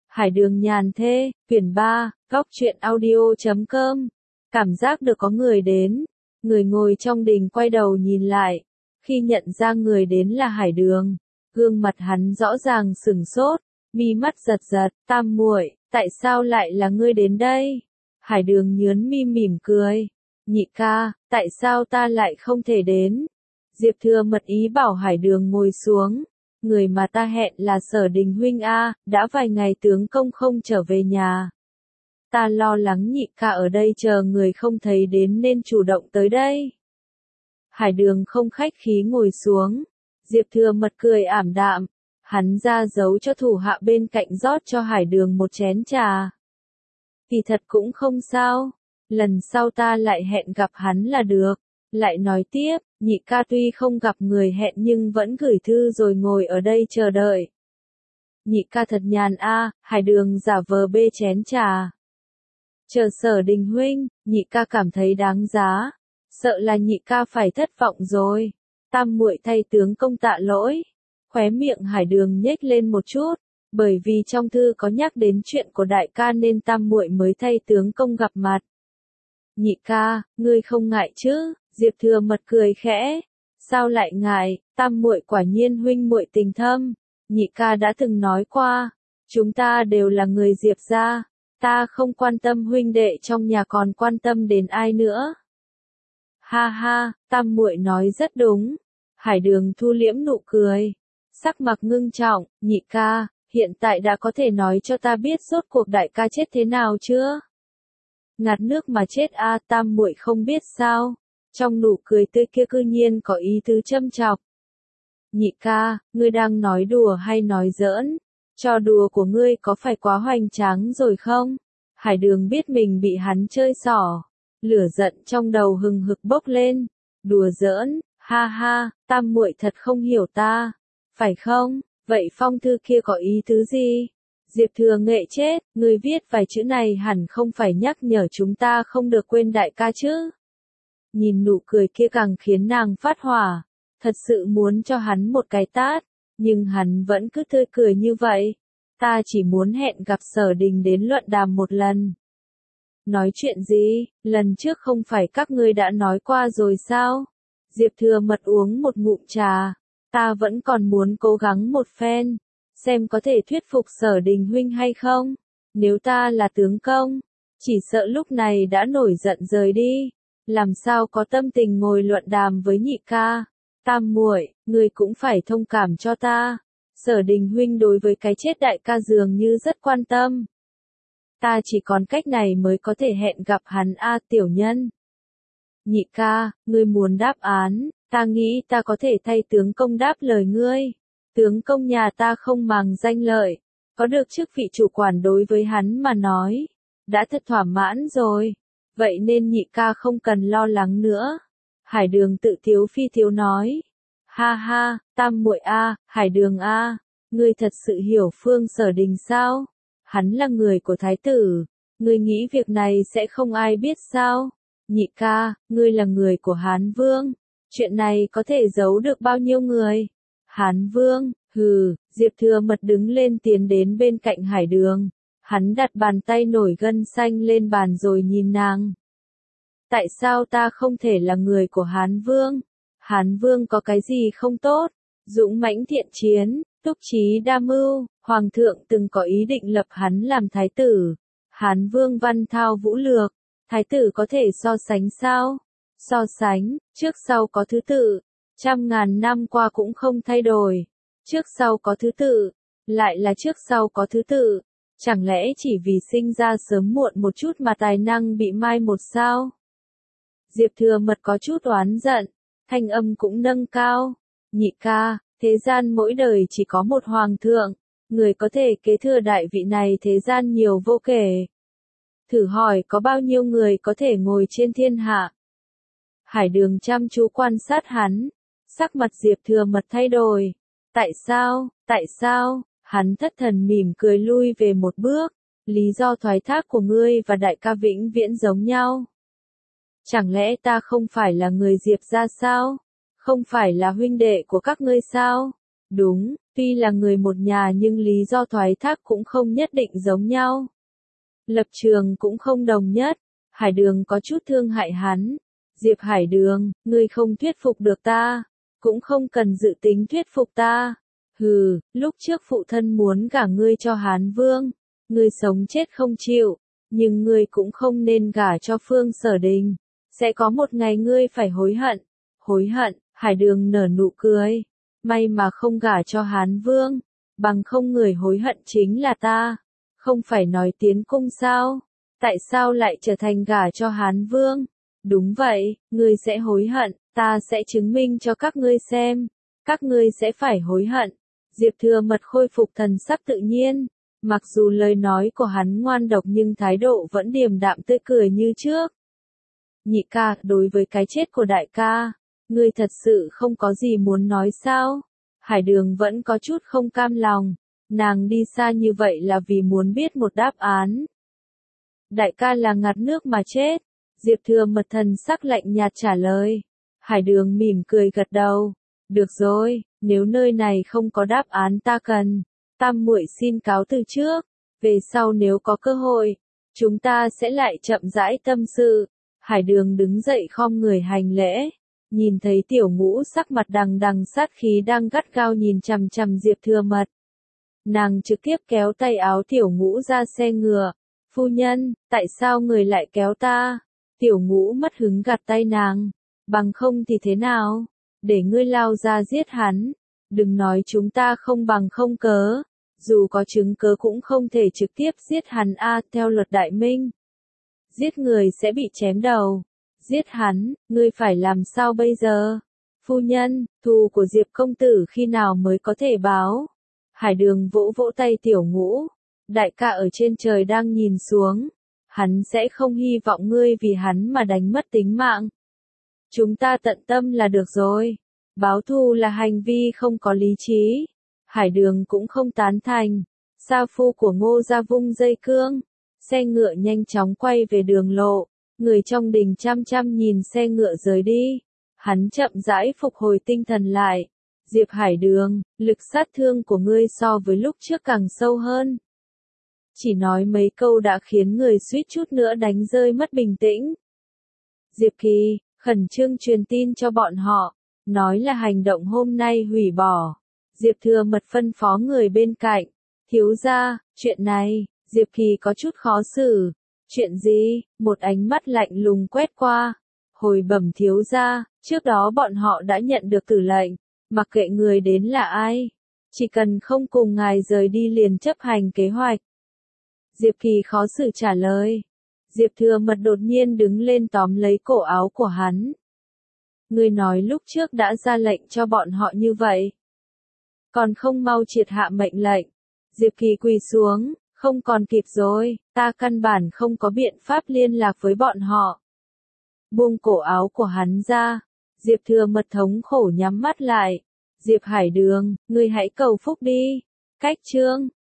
Hải Đường nhàn thê, quyển 3, góc truyện audio.com. Cảm giác được có người đến. Người ngồi trong đình quay đầu nhìn lại. Khi nhận ra người đến là Hải Đường, gương mặt hắn rõ ràng sửng sốt, mi mắt giật giật, Tam muội, tại sao lại là ngươi đến đây? Hải Đường nhướng mi mỉm cười. Nhị ca, tại sao ta lại không thể đến? Diệp Thừa mật ý bảo Hải Đường ngồi xuống. Người mà ta hẹn là Sở Đình huynh a, đã vài ngày tướng công không trở về nhà. Ta lo lắng nhị ca ở đây chờ người không thấy đến nên chủ động tới đây. Hải Đường không khách khí ngồi xuống. Diệp Thừa mật cười ảm đạm. Hắn ra dấu cho thủ hạ bên cạnh rót cho Hải Đường một chén trà. Kỳ thật cũng không sao. Lần sau ta lại hẹn gặp hắn là được. Lại nói tiếp, nhị ca tuy không gặp người hẹn nhưng vẫn gửi thư rồi ngồi ở đây chờ đợi. Nhị ca thật nhàn a, Hải Đường giả vờ bê chén trà. Chờ Sở Đình huynh, nhị ca cảm thấy đáng giá. Sợ là nhị ca phải thất vọng rồi. Tam muội thay tướng công tạ lỗi. Khóe miệng Hải Đường nhếch lên một chút. Bởi vì trong thư có nhắc đến chuyện của đại ca nên tam muội mới thay tướng công gặp mặt. Nhị ca, ngươi không ngại chứ? Diệp Thừa mật cười khẽ. Sao lại ngại, tam muội quả nhiên huynh muội tình thâm. Nhị ca đã từng nói qua, chúng ta đều là người Diệp gia, ta không quan tâm huynh đệ trong nhà còn quan tâm đến ai nữa. Ha ha, tam muội nói rất đúng. Hải Đường thu liễm nụ cười, sắc mặt ngưng trọng. Nhị ca, hiện tại đã có thể nói cho ta biết rốt cuộc đại ca chết thế nào chưa? Ngạt nước mà chết a, tam muội không biết sao? Trong nụ cười tươi kia cư nhiên có ý tứ châm chọc. Nhị ca, ngươi đang nói đùa hay nói giỡn? Trò đùa của ngươi có phải quá hoành tráng rồi không? Hải Đường biết mình bị hắn chơi xỏ. Lửa giận trong đầu hừng hực bốc lên. Đùa giỡn, ha ha, tam muội thật không hiểu ta. Phải không? Vậy phong thư kia có ý tứ gì? Diệp Thừa nghệ chết, ngươi viết vài chữ này hẳn không phải nhắc nhở chúng ta không được quên đại ca chứ? Nhìn nụ cười kia càng khiến nàng phát hỏa. Thật sự muốn cho hắn một cái tát. Nhưng hắn vẫn cứ tươi cười như vậy. Ta chỉ muốn hẹn gặp Sở Đình đến luận đàm một lần. Nói chuyện gì? Lần trước không phải các ngươi đã nói qua rồi sao? Diệp Thừa mật uống một ngụm trà. Ta vẫn còn muốn cố gắng một phen. Xem có thể thuyết phục Sở Đình huynh hay không? Nếu ta là tướng công, chỉ sợ lúc này đã nổi giận rời đi. Làm sao có tâm tình ngồi luận đàm với nhị ca? Tam muội, ngươi cũng phải thông cảm cho ta. Sở Đình huynh đối với cái chết đại ca dường như rất quan tâm. Ta chỉ còn cách này mới có thể hẹn gặp hắn a, tiểu nhân. Nhị ca, ngươi muốn đáp án, ta nghĩ ta có thể thay tướng công đáp lời ngươi. Tướng công nhà ta không màng danh lợi, có được chức vị chủ quản đối với hắn mà nói, đã thật thỏa mãn rồi. Vậy nên nhị ca không cần lo lắng nữa. Hải Đường tự tiếu phi tiếu nói. Ha ha, tam muội a, Hải Đường a, ngươi thật sự hiểu Phương Sở Đình sao? Hắn là người của thái tử, ngươi nghĩ việc này sẽ không ai biết sao? Nhị ca, ngươi là người của Hán Vương, chuyện này có thể giấu được bao nhiêu người? Hán Vương, hừ, Diệp Thừa mật đứng lên tiến đến bên cạnh Hải Đường. Hắn đặt bàn tay nổi gân xanh lên bàn rồi nhìn nàng. Tại sao ta không thể là người của Hán Vương? Hán Vương có cái gì không tốt? Dũng mãnh thiện chiến, túc trí đa mưu, Hoàng thượng từng có ý định lập hắn làm thái tử. Hán Vương văn thao vũ lược, thái tử có thể so sánh sao? So sánh, trước sau có thứ tự, trăm ngàn năm qua cũng không thay đổi. Trước sau có thứ tự, lại là trước sau có thứ tự. Chẳng lẽ chỉ vì sinh ra sớm muộn một chút mà tài năng bị mai một sao? Diệp Thừa mật có chút oán giận, thanh âm cũng nâng cao. Nhị ca, thế gian mỗi đời chỉ có một hoàng thượng, người có thể kế thừa đại vị này thế gian nhiều vô kể. Thử hỏi có bao nhiêu người có thể ngồi trên thiên hạ? Hải Đường chăm chú quan sát hắn, sắc mặt Diệp Thừa mật thay đổi. Tại sao? Hắn thất thần mỉm cười lui về một bước. Lý do thoái thác của ngươi và đại ca vĩnh viễn giống nhau. Chẳng lẽ ta không phải là người Diệp gia sao? Không phải là huynh đệ của các ngươi sao? Đúng, Tuy là người một nhà nhưng lý do thoái thác cũng không nhất định giống nhau. Lập trường cũng không đồng nhất. Hải Đường có chút thương hại hắn. Diệp Hải Đường, ngươi không thuyết phục được ta, cũng không cần dự tính thuyết phục ta. Hừ, lúc trước phụ thân muốn gả ngươi cho Hán Vương, ngươi sống chết không chịu, nhưng ngươi cũng không nên gả cho Phương Sở Đình. Sẽ có một ngày ngươi phải hối hận. Hối hận, Hải Đường nở nụ cười. May mà không gả cho Hán Vương, bằng không người hối hận chính là ta. Không phải nói tiến cung sao? Tại sao lại trở thành gả cho Hán Vương? Đúng vậy, ngươi sẽ hối hận, ta sẽ chứng minh cho các ngươi xem. Các ngươi sẽ phải hối hận. Diệp Thừa Mật khôi phục thần sắc tự nhiên. Mặc dù lời nói của hắn ngoan độc nhưng thái độ vẫn điềm đạm tươi cười như trước. Nhị ca, đối với cái chết của đại ca, ngươi thật sự không có gì muốn nói sao? Hải Đường vẫn có chút không cam lòng. Nàng đi xa như vậy là vì muốn biết một đáp án. Đại ca là ngạt nước mà chết. Diệp Thừa Mật thần sắc lạnh nhạt trả lời. Hải Đường mỉm cười gật đầu. Được rồi, nếu nơi này không có đáp án ta cần, tam muội xin cáo từ trước. Về sau nếu có cơ hội, chúng ta sẽ lại chậm rãi tâm sự. Hải Đường đứng dậy khom người hành lễ. Nhìn thấy Tiểu Ngũ sắc mặt đằng đằng sát khí đang gắt gao nhìn chằm chằm Diệp Thừa Mật. Nàng trực tiếp kéo tay áo Tiểu Ngũ ra xe ngựa. Phu nhân, tại sao người lại kéo ta? Tiểu Ngũ mất hứng gạt tay nàng. Bằng không thì thế nào? Để ngươi lao ra giết hắn. Đừng nói chúng ta không bằng không cớ. Dù có chứng cớ cũng không thể trực tiếp giết hắn theo luật Đại Minh. Giết người sẽ bị chém đầu. Giết hắn, ngươi phải làm sao bây giờ? Phu nhân, thù của Diệp công tử khi nào mới có thể báo? Hải Đường vỗ vỗ tay Tiểu Ngũ. Đại ca ở trên trời đang nhìn xuống. Hắn sẽ không hy vọng ngươi vì hắn mà đánh mất tính mạng. Chúng ta tận tâm là được rồi. Báo thù là hành vi không có lý trí. Hải Đường cũng không tán thành. Sa phu của Ngô gia vung dây cương. Xe ngựa nhanh chóng quay về đường lộ. Người trong đình chăm chăm nhìn xe ngựa rời đi. Hắn chậm rãi phục hồi tinh thần lại. Diệp Hải Đường, lực sát thương của ngươi so với lúc trước càng sâu hơn. Chỉ nói mấy câu đã khiến người suýt chút nữa đánh rơi mất bình tĩnh. Diệp Kỳ, khẩn trương truyền tin cho bọn họ. Nói là hành động hôm nay hủy bỏ. Diệp Thừa Mật phân phó người bên cạnh. Thiếu gia, chuyện này, Diệp Kỳ có chút khó xử. Chuyện gì? Một ánh mắt lạnh lùng quét qua. Hồi bẩm thiếu gia, trước đó bọn họ đã nhận được tử lệnh. Mặc kệ người đến là ai. Chỉ cần không cùng ngài rời đi liền chấp hành kế hoạch. Diệp Kỳ khó xử trả lời. Diệp Thừa Mật đột nhiên đứng lên tóm lấy cổ áo của hắn. Ngươi nói lúc trước đã ra lệnh cho bọn họ như vậy. Còn không mau triệt hạ mệnh lệnh. Diệp Kỳ quỳ xuống, không còn kịp rồi, ta căn bản không có biện pháp liên lạc với bọn họ. Buông cổ áo của hắn ra. Diệp Thừa Mật thống khổ nhắm mắt lại. Diệp Hải Đường, ngươi hãy cầu phúc đi. Cách chương